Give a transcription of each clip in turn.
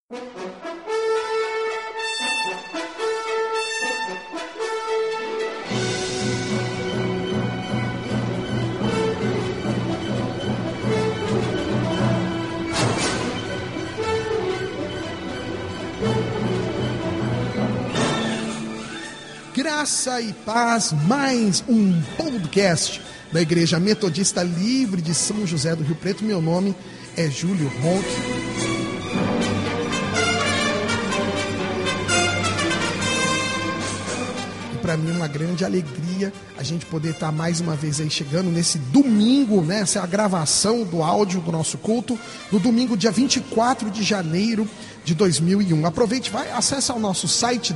Graça e paz, mais um podcast da Igreja Metodista Livre de São José do Rio Preto. Meu nome é Júlio Ronque. E para mim é uma grande alegria a gente poder estar mais uma vez aí chegando nesse domingo, né? Essa é a gravação do áudio do nosso culto, no domingo, dia 24 de janeiro de 2001. Aproveite, acesse o nosso site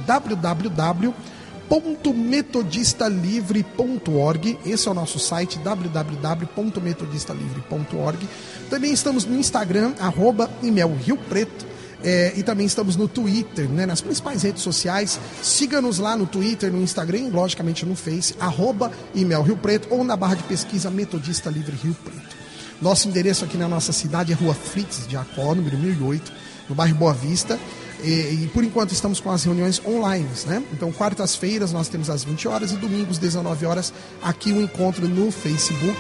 www.metodistalivre.org. Esse é o nosso site, www.metodistalivre.org. Também estamos no Instagram, @imelriopreto, e também estamos no Twitter, né, nas principais redes sociais. Siga-nos lá no Twitter, no Instagram e logicamente no Face, @imelriopreto, ou na barra de pesquisa Metodista Livre Rio Preto. Nosso endereço aqui na nossa cidade é Rua Fritz de Jacó, número 1008, no bairro Boa Vista. E por enquanto estamos com as reuniões online, né? Então, quartas-feiras nós temos às 20 horas e domingos, 19 horas, aqui o encontro no Facebook.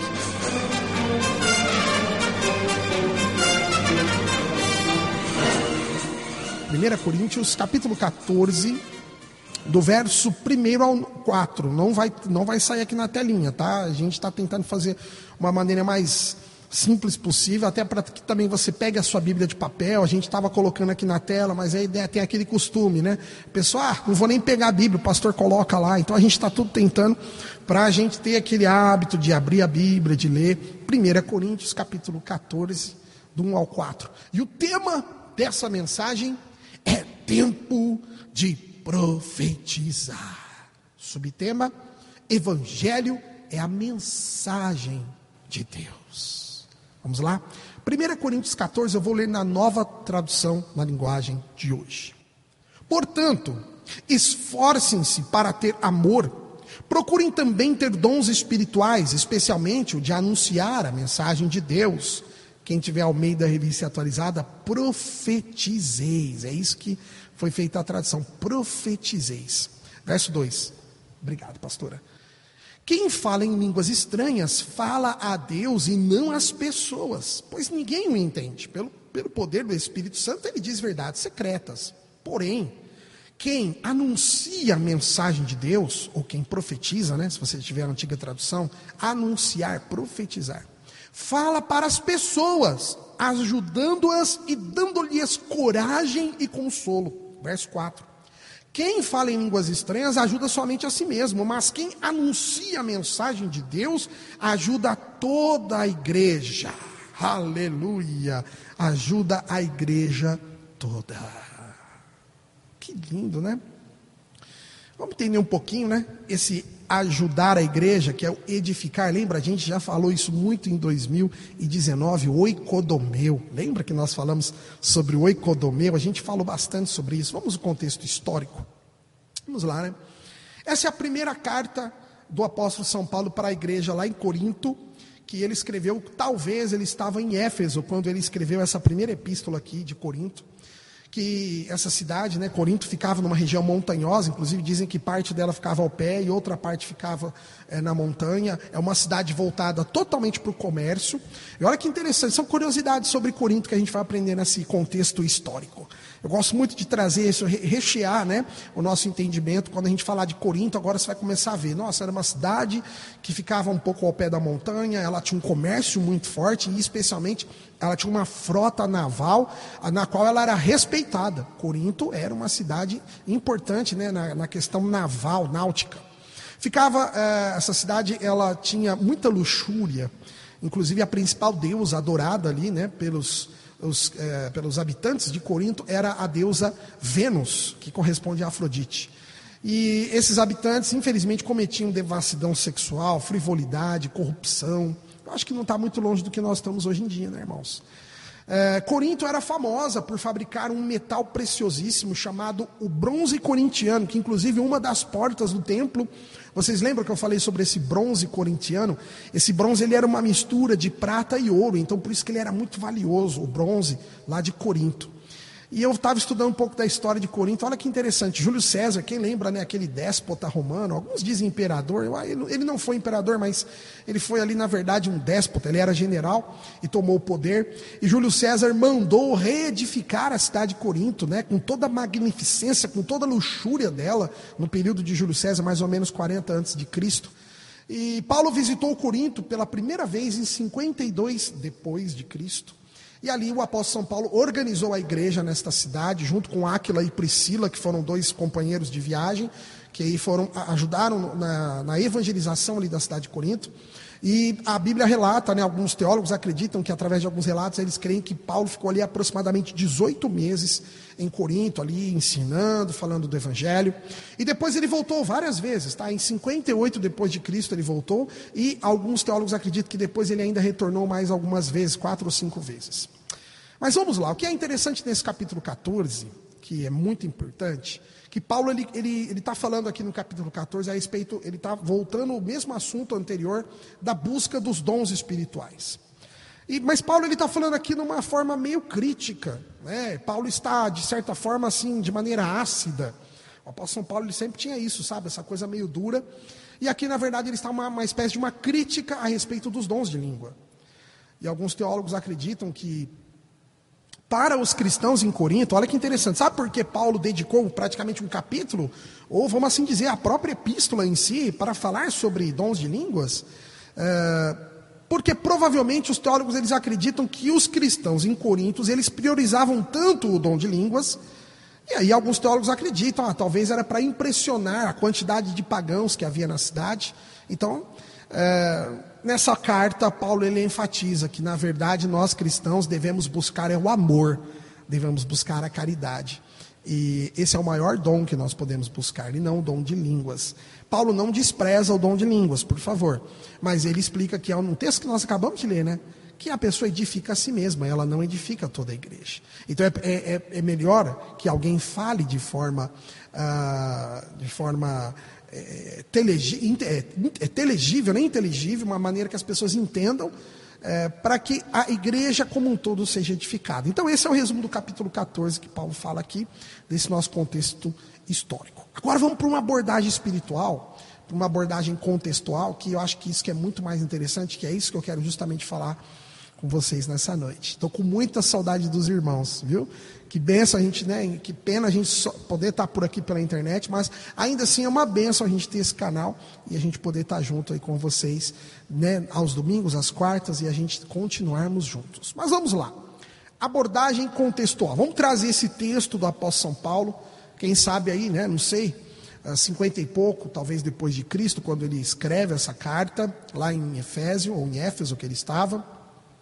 Primeira Coríntios, capítulo 14, do verso 1 ao 4. Não vai sair aqui na telinha, tá? A gente está tentando fazer uma maneira mais simples possível, até para que também você pegue a sua Bíblia de papel. A gente estava colocando aqui na tela, mas a ideia tem aquele costume, né? Pessoal, não vou nem pegar a Bíblia, o pastor coloca lá. Então a gente está tudo tentando para a gente ter aquele hábito de abrir a Bíblia, de ler 1 Coríntios, capítulo 14, do 1 ao 4. E o tema dessa mensagem é tempo de profetizar. Subtema: Evangelho é a mensagem de Deus. Vamos lá? 1 Coríntios 14, eu vou ler na nova tradução na linguagem de hoje. Portanto, esforcem-se para ter amor, procurem também ter dons espirituais, especialmente o de anunciar a mensagem de Deus. Quem tiver Almeida Revista Atualizada, profetizeis. É isso que foi feita a tradução, profetizeis. Verso 2. Obrigado, pastora. Quem fala em línguas estranhas, fala a Deus e não às pessoas, pois ninguém o entende. Pelo poder do Espírito Santo, ele diz verdades secretas. Porém, quem anuncia a mensagem de Deus, ou quem profetiza, né, se você tiver a antiga tradução, anunciar, profetizar, fala para as pessoas, ajudando-as e dando-lhes coragem e consolo. Verso 4. Quem fala em línguas estranhas ajuda somente a si mesmo, mas quem anuncia a mensagem de Deus ajuda toda a igreja. Aleluia! Ajuda a igreja toda. Que lindo, né? Vamos entender um pouquinho, né? Esse ajudar a igreja, que é o edificar. Lembra? A gente já falou isso muito em 2019, o oikodomeu. Lembra que nós falamos sobre o oikodomeu? A gente falou bastante sobre isso. Vamos ao contexto histórico. Vamos lá, né? Essa é a primeira carta do apóstolo São Paulo para a igreja lá em Corinto, que ele escreveu. Talvez ele estava em Éfeso quando ele escreveu essa primeira epístola aqui de Corinto. Que essa cidade, né, Corinto, ficava numa região montanhosa. Inclusive dizem que parte dela ficava ao pé e outra parte ficava na montanha. É uma cidade voltada totalmente para o comércio. E olha que interessante, são curiosidades sobre Corinto que a gente vai aprender nesse contexto histórico. Eu gosto muito de trazer isso, rechear, né, o nosso entendimento. Quando a gente falar de Corinto, agora você vai começar a ver. Nossa, era uma cidade que ficava um pouco ao pé da montanha, ela tinha um comércio muito forte e especialmente ela tinha uma frota naval na qual ela era respeitada. Corinto era uma cidade importante, né, na questão naval, náutica. Essa cidade, ela tinha muita luxúria. Inclusive a principal deusa adorada ali, né, pelos habitantes de Corinto era a deusa Vênus, que corresponde a Afrodite. E esses habitantes, infelizmente, cometiam devassidão sexual, frivolidade, corrupção. Eu acho que não está muito longe do que nós estamos hoje em dia, né, irmãos? Corinto era famosa por fabricar um metal preciosíssimo chamado o bronze corintiano, que inclusive uma das portas do templo, vocês lembram que eu falei sobre esse bronze corintiano? Esse bronze, ele era uma mistura de prata e ouro, então por isso que ele era muito valioso, o bronze lá de Corinto. E eu estava estudando um pouco da história de Corinto. Olha que interessante, Júlio César, quem lembra, né, aquele déspota romano, alguns dizem imperador, ele não foi imperador, mas ele foi ali na verdade um déspota, ele era general e tomou o poder, e Júlio César mandou reedificar a cidade de Corinto, né, com toda a magnificência, com toda a luxúria dela, no período de Júlio César, mais ou menos 40 antes de Cristo. E Paulo visitou Corinto pela primeira vez em 52 depois de Cristo. E ali o apóstolo São Paulo organizou a igreja nesta cidade, junto com Áquila e Priscila, que foram dois companheiros de viagem, que aí ajudaram na evangelização ali da cidade de Corinto. E a Bíblia relata, né, alguns teólogos acreditam que através de alguns relatos eles creem que Paulo ficou ali aproximadamente 18 meses em Corinto, ali ensinando, falando do Evangelho. E depois ele voltou várias vezes, tá? Em 58 depois de Cristo ele voltou, e alguns teólogos acreditam que depois ele ainda retornou mais algumas vezes, 4 ou 5 vezes. Mas vamos lá, o que é interessante nesse capítulo 14, que é muito importante, que Paulo ele está falando aqui no capítulo 14 a respeito, ele está voltando ao mesmo assunto anterior da busca dos dons espirituais. Mas Paulo está falando aqui numa forma meio crítica, né? Paulo está, de certa forma, assim, de maneira ácida. O apóstolo São Paulo ele sempre tinha isso, sabe? Essa coisa meio dura. E aqui, na verdade, ele está uma espécie de uma crítica a respeito dos dons de língua. E alguns teólogos acreditam que para os cristãos em Corinto, olha que interessante, sabe por que Paulo dedicou praticamente um capítulo, ou vamos assim dizer, a própria epístola em si, para falar sobre dons de línguas? Porque provavelmente os teólogos eles acreditam que os cristãos em Corinto, eles priorizavam tanto o dom de línguas, e aí alguns teólogos acreditam, talvez era para impressionar a quantidade de pagãos que havia na cidade. Então, nessa carta, Paulo ele enfatiza que, na verdade, nós cristãos devemos buscar o amor, devemos buscar a caridade. E esse é o maior dom que nós podemos buscar, e não o dom de línguas. Paulo não despreza o dom de línguas, por favor, mas ele explica que é um texto que nós acabamos de ler, né? Que a pessoa edifica a si mesma, ela não edifica toda a igreja. Então é melhor que alguém fale de forma inteligível, nem inteligível, uma maneira que as pessoas entendam, para que a igreja como um todo seja edificada. Então esse é o resumo do capítulo 14 que Paulo fala aqui, desse nosso contexto histórico. Agora vamos para uma abordagem espiritual, para uma abordagem contextual, que eu acho que isso que é muito mais interessante, que é isso que eu quero justamente falar com vocês nessa noite. Estou com muita saudade dos irmãos, viu? Que benção a gente, né? Que pena a gente só poder estar por aqui pela internet, mas ainda assim é uma benção a gente ter esse canal e a gente poder estar junto aí com vocês, né? Aos domingos, às quartas, e a gente continuarmos juntos. Mas vamos lá. Abordagem contextual. Vamos trazer esse texto do apóstolo São Paulo, quem sabe aí, né? Não sei, 50 e pouco, talvez depois de Cristo, quando ele escreve essa carta, lá em Efésio, ou em Éfeso que ele estava.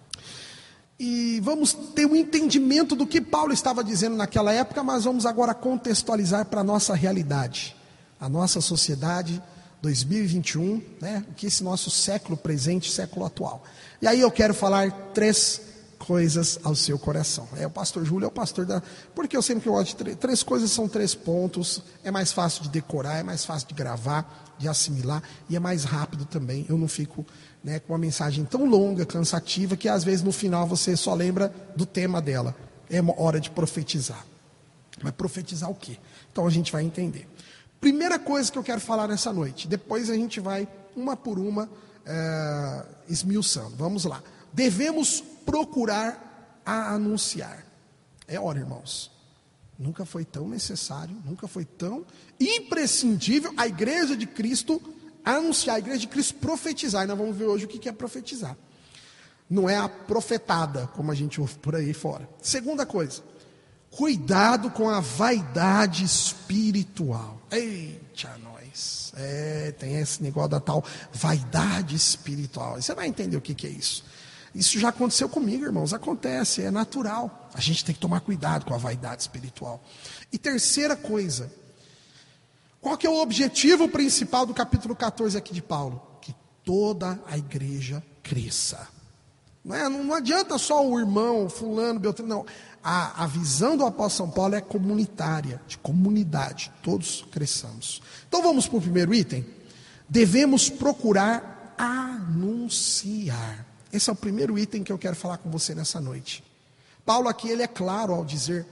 E vamos ter um entendimento do que Paulo estava dizendo naquela época, mas vamos agora contextualizar para a nossa realidade, a nossa sociedade 2021, né? O que esse nosso século presente, século atual. E aí eu quero falar 3 coisas ao seu coração. O pastor Júlio é o pastor da... Porque eu sempre gosto de 3 coisas, são 3 pontos, é mais fácil de decorar, é mais fácil de gravar, de assimilar, e é mais rápido também, eu não fico... né, com uma mensagem tão longa, cansativa, que às vezes no final você só lembra do tema dela. É uma hora de profetizar. Mas profetizar o quê? Então a gente vai entender. Primeira coisa que eu quero falar nessa noite, depois a gente vai uma por uma esmiuçando. Vamos lá. Devemos procurar a anunciar. É hora, irmãos. Nunca foi tão necessário, nunca foi tão imprescindível a igreja de Cristo anunciar, a igreja de Cristo profetizar. E nós vamos ver hoje o que é profetizar. Não é a profetada, como a gente ouve por aí fora. Segunda coisa, cuidado com a vaidade espiritual. Eita, nós. Tem esse negócio da tal vaidade espiritual. E você vai entender o que é isso. Isso já aconteceu comigo, irmãos. Acontece, é natural. A gente tem que tomar cuidado com a vaidade espiritual. E terceira coisa, qual que é o objetivo principal do capítulo 14 aqui de Paulo? Que toda a igreja cresça. Não adianta só o irmão, fulano, beltrano, não. A visão do apóstolo São Paulo é comunitária, de comunidade, todos cresçamos. Então vamos para o primeiro item. Devemos procurar anunciar. Esse é o primeiro item que eu quero falar com você nessa noite. Paulo aqui ele é claro ao dizer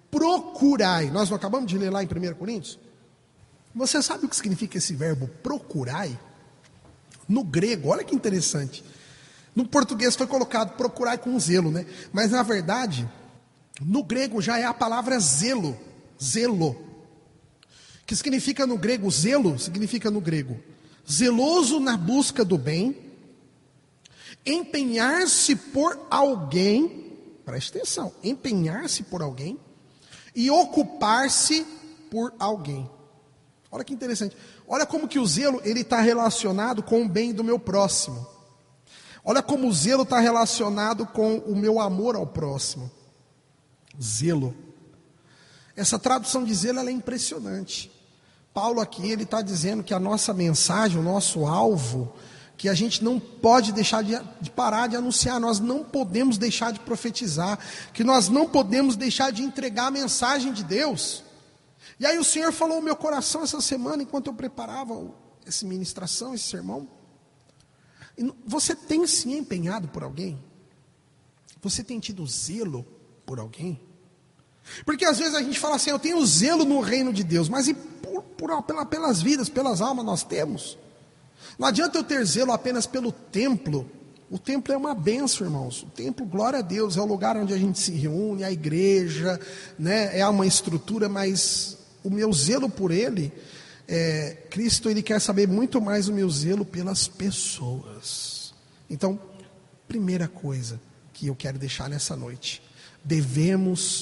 procurai. Nós não acabamos de ler lá em 1 Coríntios? Você sabe o que significa esse verbo procurai? No grego, olha que interessante. No português foi colocado procurai com zelo, né? Mas na verdade, no grego já é a palavra zelo. Zelo. Que significa no grego, zelo, significa no grego, zeloso na busca do bem, empenhar-se por alguém, preste atenção, empenhar-se por alguém e ocupar-se por alguém. Olha que interessante. Olha como que o zelo ele está relacionado com o bem do meu próximo. Olha como o zelo está relacionado com o meu amor ao próximo. Zelo. Essa tradução de zelo ela é impressionante. Paulo aqui ele está dizendo que a nossa mensagem, o nosso alvo, que a gente não pode deixar de parar de anunciar, nós não podemos deixar de profetizar, que nós não podemos deixar de entregar a mensagem de Deus. E aí o Senhor falou no meu coração essa semana, enquanto eu preparava essa ministração, esse sermão. Você tem se empenhado por alguém? Você tem tido zelo por alguém? Porque às vezes a gente fala assim, eu tenho zelo no reino de Deus, mas e pelas vidas, pelas almas nós temos? Não adianta eu ter zelo apenas pelo templo. O templo é uma bênção, irmãos. O templo, glória a Deus, é o lugar onde a gente se reúne, a igreja, né? É uma estrutura, mas o meu zelo por ele, Cristo ele quer saber muito mais o meu zelo pelas pessoas. Então, primeira coisa que eu quero deixar nessa noite, devemos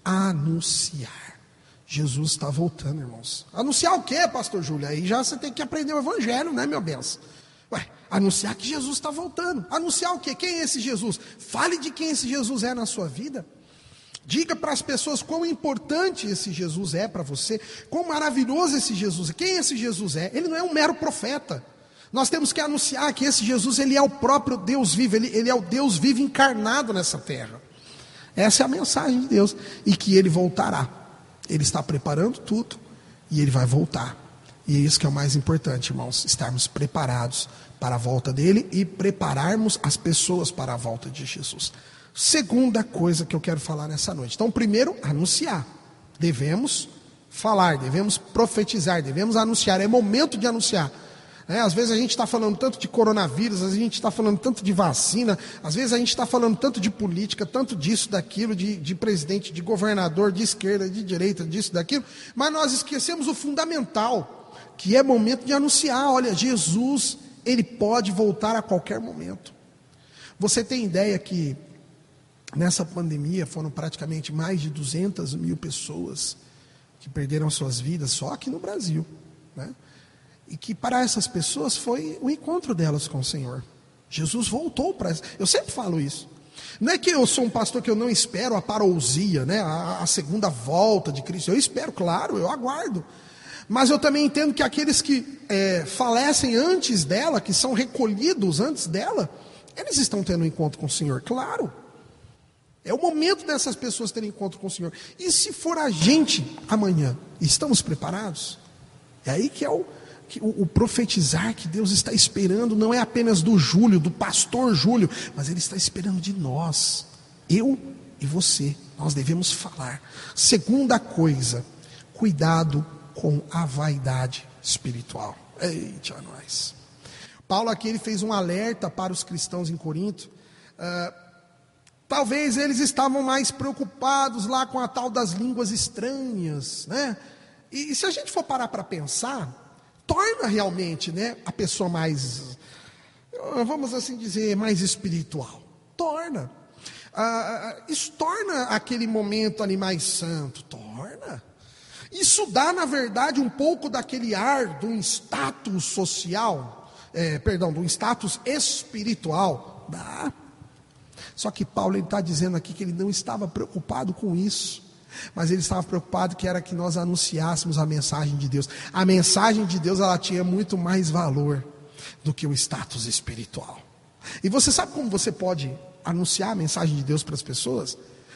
anunciar. Jesus está voltando, irmãos. Anunciar o quê, pastor Júlio? Aí já você tem que aprender o evangelho, né, meu benção? Anunciar que Jesus está voltando. Anunciar o quê? Quem é esse Jesus? Fale de quem esse Jesus é na sua vida. Diga para as pessoas quão importante esse Jesus é para você, quão maravilhoso esse Jesus é. Quem esse Jesus é? Ele não é um mero profeta. Nós temos que anunciar que esse Jesus, ele é o próprio Deus vivo, ele é o Deus vivo encarnado nessa terra. Essa é a mensagem de Deus, e que ele voltará. Ele está preparando tudo, e ele vai voltar. E é isso que é o mais importante, irmãos, estarmos preparados para a volta dele e prepararmos as pessoas para a volta de Jesus. Segunda coisa que eu quero falar nessa noite. Então, primeiro, anunciar. Devemos falar, devemos profetizar, devemos anunciar. É momento de anunciar. Às vezes a gente está falando tanto de coronavírus, às vezes a gente está falando tanto de vacina, às vezes a gente está falando tanto de política, tanto disso, daquilo, de presidente, de governador, de esquerda, de direita, disso, daquilo, mas nós esquecemos o fundamental, que é momento de anunciar. Olha, Jesus, ele pode voltar a qualquer momento. Você tem ideia que nessa pandemia foram praticamente mais de 200 mil pessoas que perderam suas vidas só aqui no Brasil, né? E que para essas pessoas foi o encontro delas com o Senhor. Jesus voltou para... Eu sempre falo isso. Não é que eu sou um pastor que eu não espero a parousia, né? A segunda volta de Cristo. Eu espero, claro, eu aguardo. Mas eu também entendo que aqueles que falecem antes dela, que são recolhidos antes dela, eles estão tendo um encontro com o Senhor, claro. É o momento dessas pessoas terem encontro com o Senhor. E se for a gente amanhã, estamos preparados? É aí que é o profetizar que Deus está esperando, não é apenas do Júlio, do pastor Júlio, mas Ele está esperando de nós, eu e você. Nós devemos falar. Segunda coisa, cuidado com a vaidade espiritual. Eita, nós. Paulo aqui ele fez um alerta para os cristãos em Corinto. Talvez eles estavam mais preocupados lá com a tal das línguas estranhas, né? E se a gente for parar para pensar, torna realmente, né, a pessoa mais, vamos assim dizer, mais espiritual. Torna. Isso torna aquele momento ali mais santo. Torna. Isso dá, na verdade, um pouco daquele ar de um status social, de um status espiritual. Dá. Só que Paulo está dizendo aqui que ele não estava preocupado com isso, mas ele estava preocupado que era que nós anunciássemos a mensagem de Deus. A mensagem de Deus, ela tinha muito mais valor do que o status espiritual. E você sabe como você pode anunciar a mensagem de Deus para as pessoas?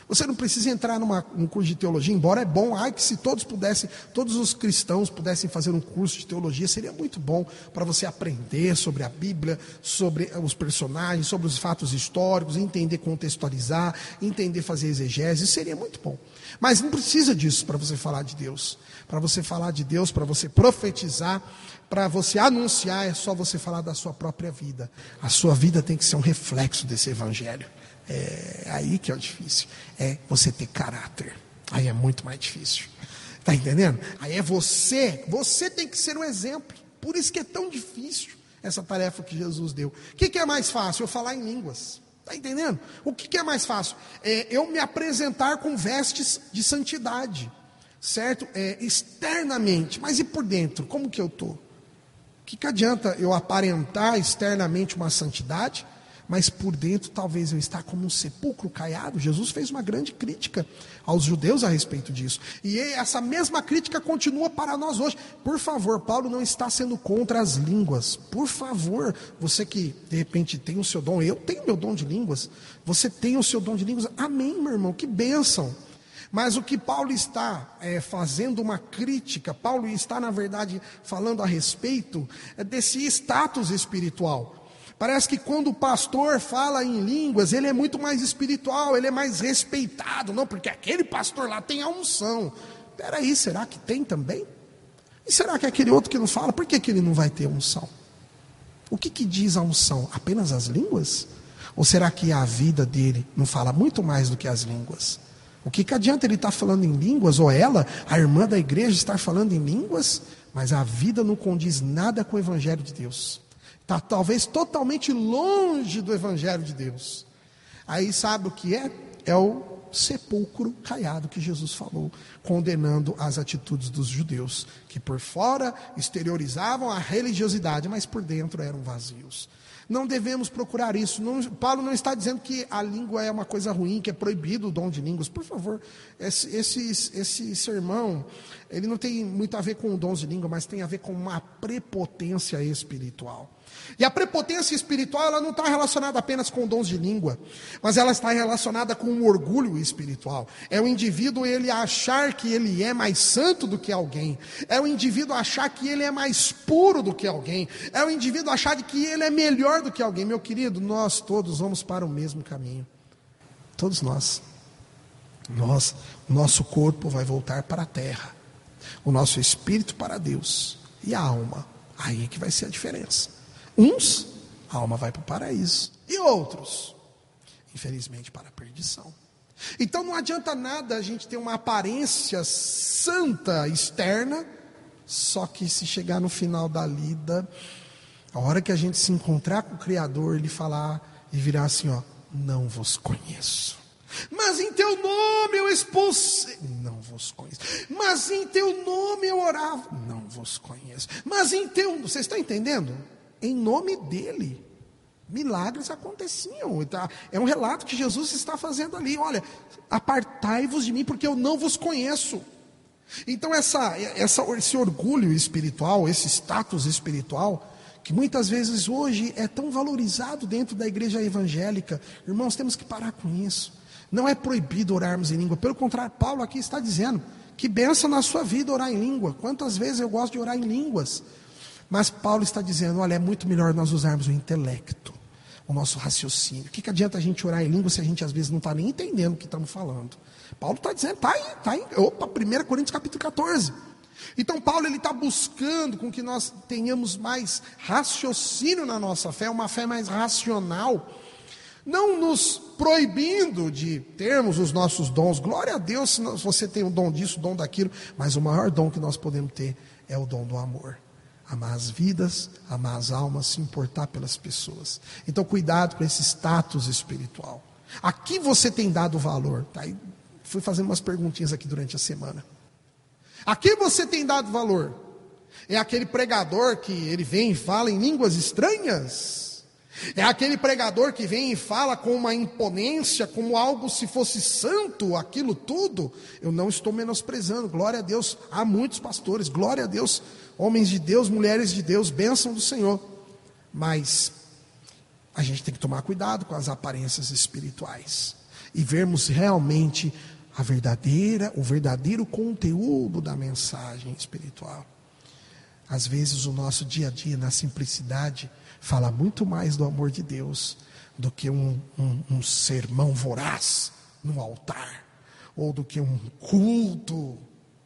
Você não precisa entrar num curso de teologia, embora é bom, que se todos os cristãos pudessem fazer um curso de teologia, seria muito bom para você aprender sobre a Bíblia, sobre os personagens, sobre os fatos históricos, entender contextualizar, entender fazer exegese, seria muito bom. Mas não precisa disso para você falar de Deus. Para você falar de Deus, para você profetizar, para você anunciar, é só você falar da sua própria vida. A sua vida tem que ser um reflexo desse evangelho. É aí que é o difícil. É você ter caráter. Aí é muito mais difícil. Está entendendo? Aí é você tem que ser um exemplo. Por isso que é tão difícil essa tarefa que Jesus deu. O que é mais fácil? Eu falar em línguas. Está entendendo? O que é mais fácil? Eu me apresentar com vestes de santidade. Certo? Externamente. Mas e por dentro? Como que eu estou? O que adianta eu aparentar externamente uma santidade, mas por dentro talvez eu estar como um sepulcro caiado? Jesus fez uma grande crítica aos judeus a respeito disso. E essa mesma crítica continua para nós hoje. Por favor, Paulo não está sendo contra as línguas. Por favor, você que de repente tem o seu dom, eu tenho meu dom de línguas, você tem o seu dom de línguas, amém, meu irmão, que bênção. Mas o que Paulo está fazendo uma crítica, Paulo está na verdade falando a respeito desse status espiritual. Parece que quando o pastor fala em línguas, ele é muito mais espiritual, ele é mais respeitado, não, porque aquele pastor lá tem a unção. Espera aí, será que tem também? E será que aquele outro que não fala, por que ele não vai ter unção? O que diz a unção? Apenas as línguas? Ou será que a vida dele não fala muito mais do que as línguas? O que adianta ele estar falando em línguas, ou ela, a irmã da igreja, estar falando em línguas, mas a vida não condiz nada com o evangelho de Deus. Está talvez totalmente longe do evangelho de Deus. Aí sabe o que é? É o sepulcro caiado que Jesus falou, condenando as atitudes dos judeus, que por fora exteriorizavam a religiosidade, mas por dentro eram vazios. Não devemos procurar isso. Paulo não está dizendo que a língua é uma coisa ruim, que é proibido o dom de línguas. Por favor, esse sermão, ele não tem muito a ver com o dom de língua, mas tem a ver com uma prepotência espiritual. E a prepotência espiritual, ela não está relacionada apenas com dons de língua, mas ela está relacionada com um orgulho espiritual. É o indivíduo ele achar que ele é mais santo do que alguém. É o indivíduo achar que ele é mais puro do que alguém. É o indivíduo achar que ele é melhor do que alguém. Meu querido, nós todos vamos para o mesmo caminho. Todos nós. Nosso corpo vai voltar para a terra. O nosso espírito para Deus. E a alma, aí é que vai ser a diferença. Uns, a alma vai para o paraíso. E outros, infelizmente, para a perdição. Então não adianta nada a gente ter uma aparência santa externa, só que se chegar no final da lida, a hora que a gente se encontrar com o Criador, ele falar e virar assim, não vos conheço. Mas em teu nome eu expulsei, não vos conheço. Mas em teu nome eu orava, não vos conheço. Mas em teu, vocês estão entendendo? Em nome dele, milagres aconteciam. É um relato que Jesus está fazendo ali. Olha, apartai-vos de mim, porque eu não vos conheço. Então esse orgulho espiritual, esse status espiritual, que muitas vezes hoje é tão valorizado dentro da igreja evangélica, irmãos, temos que parar com isso. Não é proibido orarmos em língua, pelo contrário, Paulo aqui está dizendo, que bênção na sua vida orar em língua. Quantas vezes eu gosto de orar em línguas? Mas Paulo está dizendo, olha, é muito melhor nós usarmos o intelecto, o nosso raciocínio. O que adianta a gente orar em língua se a gente às vezes não está nem entendendo o que estamos falando? Paulo está dizendo, está aí, 1 Coríntios capítulo 14. Então Paulo ele está buscando com que nós tenhamos mais raciocínio na nossa fé, uma fé mais racional, não nos proibindo de termos os nossos dons. Glória a Deus se você tem o dom disso, o dom daquilo, mas o maior dom que nós podemos ter é o dom do amor. Amar as vidas, amar as almas, se importar pelas pessoas. Então cuidado com esse status espiritual. Aqui você tem dado valor. Fui fazendo umas perguntinhas aqui durante a semana. Aqui você tem dado valor. É aquele pregador que ele vem e fala em línguas estranhas? É aquele pregador que vem e fala com uma imponência, como algo se fosse santo, aquilo tudo? Eu não estou menosprezando, glória a Deus. Há muitos pastores, glória a Deus, homens de Deus, mulheres de Deus, bênção do Senhor. Mas a gente tem que tomar cuidado com as aparências espirituais. e vermos realmente o verdadeiro conteúdo da mensagem espiritual. Às vezes o nosso dia a dia, na simplicidade, fala muito mais do amor de Deus do que um sermão voraz no altar, ou do que um culto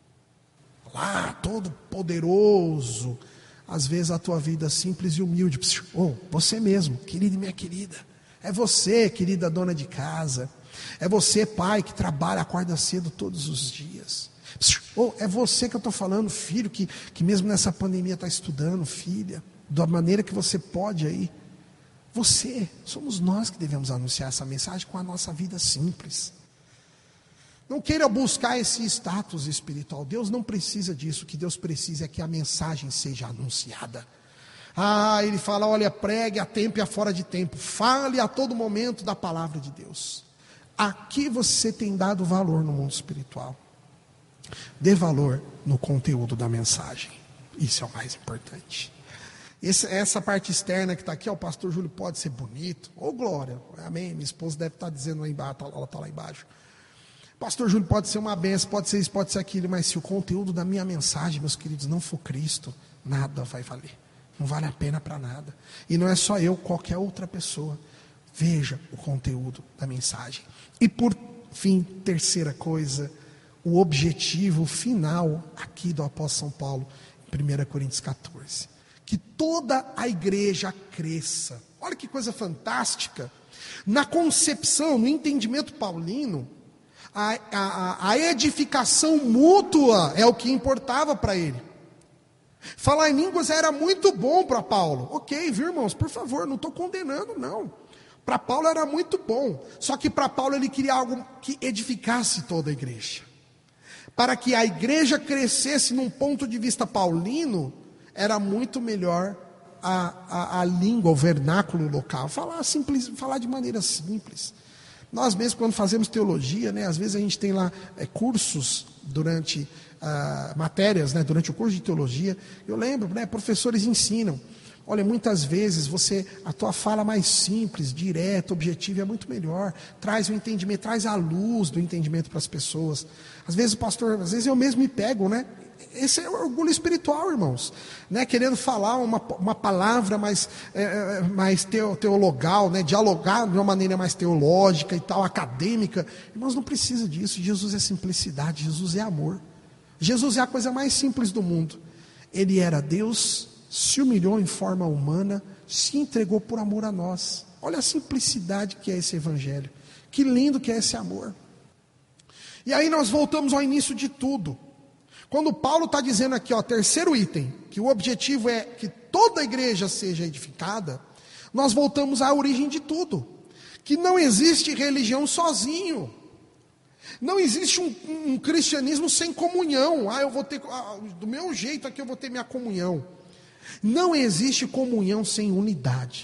lá, todo poderoso. Às vezes a tua vida simples e humilde, você mesmo, querido e minha querida, é você, querida dona de casa, é você, pai, que trabalha, acorda cedo todos os dias, é você que eu estou falando, filho, que mesmo nessa pandemia está estudando, filha, da maneira que você pode aí. Você, somos nós que devemos anunciar essa mensagem com a nossa vida simples. Não queira buscar esse status espiritual. Deus não precisa disso. O que Deus precisa é que a mensagem seja anunciada. Ele fala, olha, pregue a tempo e a fora de tempo. Fale a todo momento da palavra de Deus. Aqui você tem dado valor no mundo espiritual. Dê valor no conteúdo da mensagem. Isso é o mais importante. Essa parte externa que está aqui, o pastor Júlio pode ser bonito. Glória, amém. Minha esposa deve estar dizendo lá embaixo, ela está lá embaixo. Pastor Júlio pode ser uma benção, pode ser isso, pode ser aquilo, mas se o conteúdo da minha mensagem, meus queridos, não for Cristo, nada vai valer. Não vale a pena para nada. E não é só eu, qualquer outra pessoa. Veja o conteúdo da mensagem. E por fim, terceira coisa, o objetivo final aqui do apóstolo São Paulo, em 1 Coríntios 14. Que toda a igreja cresça. Olha que coisa fantástica. Na concepção, no entendimento paulino, a edificação mútua é o que importava para ele. Falar em línguas era muito bom para Paulo. Ok, viu, irmãos? Por favor, não estou condenando, não. Para Paulo era muito bom. Só que para Paulo ele queria algo que edificasse toda a igreja. Para que a igreja crescesse num ponto de vista paulino, era muito melhor a língua, o vernáculo local. Falar de maneira simples. Nós mesmos, quando fazemos teologia, às vezes a gente tem lá cursos durante matérias, durante o curso de teologia. Eu lembro, professores ensinam. Olha, muitas vezes a tua fala mais simples, direta, objetiva é muito melhor. Traz o entendimento, traz a luz do entendimento para as pessoas. Às vezes eu mesmo me pego, Esse é o orgulho espiritual, irmãos, querendo falar uma palavra mais teologal, dialogar de uma maneira mais teológica e tal, acadêmica. Irmãos, não precisa disso. Jesus é simplicidade, Jesus é amor. Jesus é a coisa mais simples do mundo. Ele era Deus, se humilhou em forma humana, se entregou por amor a nós. Olha a simplicidade que é esse evangelho, que lindo que é esse amor. E aí nós voltamos ao início de tudo. Quando Paulo está dizendo aqui, terceiro item, que o objetivo é que toda a igreja seja edificada, nós voltamos à origem de tudo, que não existe religião sozinho, não existe um cristianismo sem comunhão. Eu vou ter, do meu jeito aqui eu vou ter minha comunhão. Não existe comunhão sem unidade.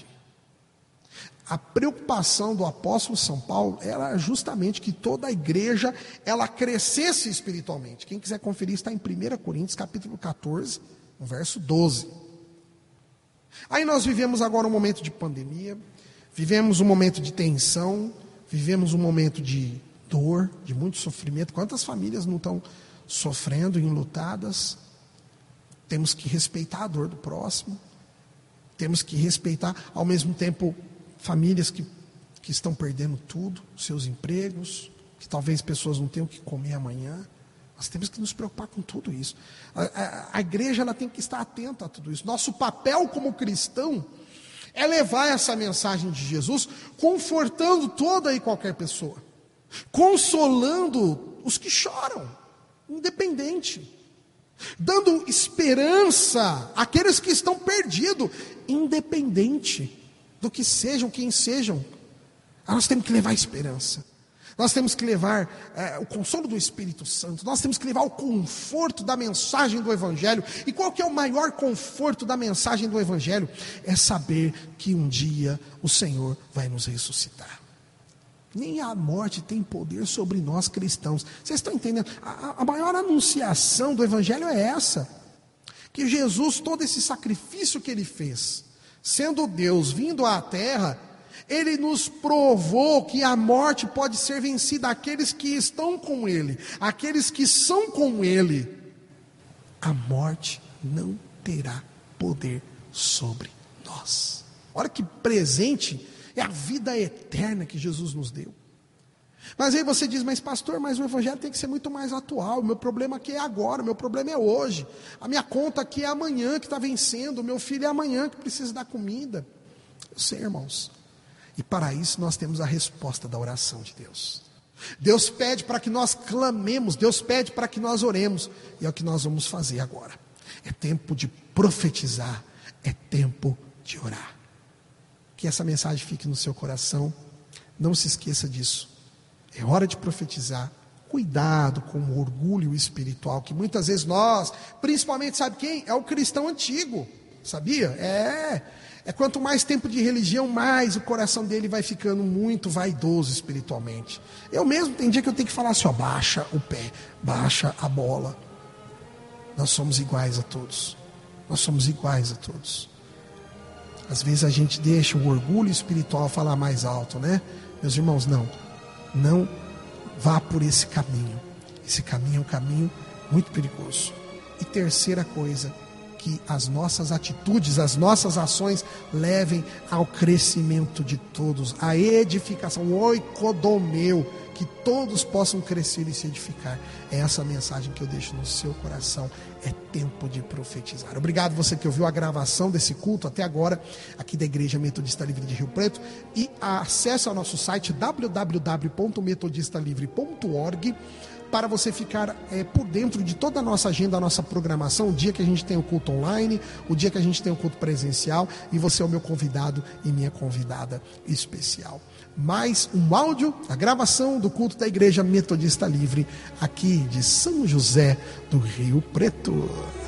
A preocupação do apóstolo São Paulo era justamente que toda a igreja ela crescesse espiritualmente. Quem quiser conferir está em 1 Coríntios capítulo 14, no verso 12. Aí nós vivemos agora um momento de pandemia, vivemos um momento de tensão, vivemos um momento de dor, de muito sofrimento. Quantas famílias não estão sofrendo, enlutadas? Temos que respeitar a dor do próximo, temos que respeitar, ao mesmo tempo, famílias que estão perdendo tudo, seus empregos, que talvez pessoas não tenham o que comer amanhã. Nós temos que nos preocupar com tudo isso. A igreja ela tem que estar atenta a tudo isso. Nosso papel como cristão é levar essa mensagem de Jesus, confortando toda e qualquer pessoa, consolando os que choram, independente, dando esperança àqueles que estão perdidos, independente do que sejam, quem sejam. Nós temos que levar esperança, nós temos que levar o consolo do Espírito Santo, nós temos que levar o conforto da mensagem do Evangelho. E qual que é o maior conforto da mensagem do Evangelho? É saber que um dia o Senhor vai nos ressuscitar. Nem a morte tem poder sobre nós cristãos. Vocês estão entendendo? A maior anunciação do Evangelho é essa, que Jesus, todo esse sacrifício que Ele fez, sendo Deus, vindo à terra, Ele nos provou que a morte pode ser vencida. Aqueles que estão com Ele, aqueles que são com Ele, a morte não terá poder sobre nós. Olha que presente, é a vida eterna que Jesus nos deu. Mas aí você diz, mas pastor, mas o evangelho tem que ser muito mais atual. O meu problema aqui é agora, o meu problema é hoje. A minha conta aqui é amanhã que está vencendo, o meu filho é amanhã que precisa dar comida. Eu sei, irmãos. E para isso nós temos a resposta da oração de Deus. Deus pede para que nós clamemos, Deus pede para que nós oremos. E é o que nós vamos fazer agora. É tempo de profetizar, é tempo de orar. Que essa mensagem fique no seu coração. Não se esqueça disso. É hora de profetizar. Cuidado com o orgulho espiritual, que muitas vezes nós, principalmente, sabe quem? É o cristão antigo, sabia? É quanto mais tempo de religião, mais o coração dele vai ficando muito vaidoso espiritualmente. Eu mesmo, tem dia que eu tenho que falar assim, ó, baixa o pé, baixa a bola. Nós somos iguais a todos. Nós somos iguais a todos. Às vezes a gente deixa o orgulho espiritual falar mais alto, né? Meus irmãos, não vá por esse caminho. Esse caminho é um caminho muito perigoso. E terceira coisa, que as nossas atitudes, as nossas ações levem ao crescimento de todos, à edificação, o oikodomeu, que todos possam crescer e se edificar. É essa mensagem que eu deixo no seu coração. É tempo de profetizar. Obrigado você que ouviu a gravação desse culto até agora, aqui da Igreja Metodista Livre de Rio Preto, e acesse ao nosso site www.metodistalivre.org para você ficar por dentro de toda a nossa agenda, a nossa programação, o dia que a gente tem o culto online, o dia que a gente tem o culto presencial, e você é o meu convidado e minha convidada especial. Mais um áudio, a gravação do culto da Igreja Metodista Livre, aqui de São José do Rio Preto.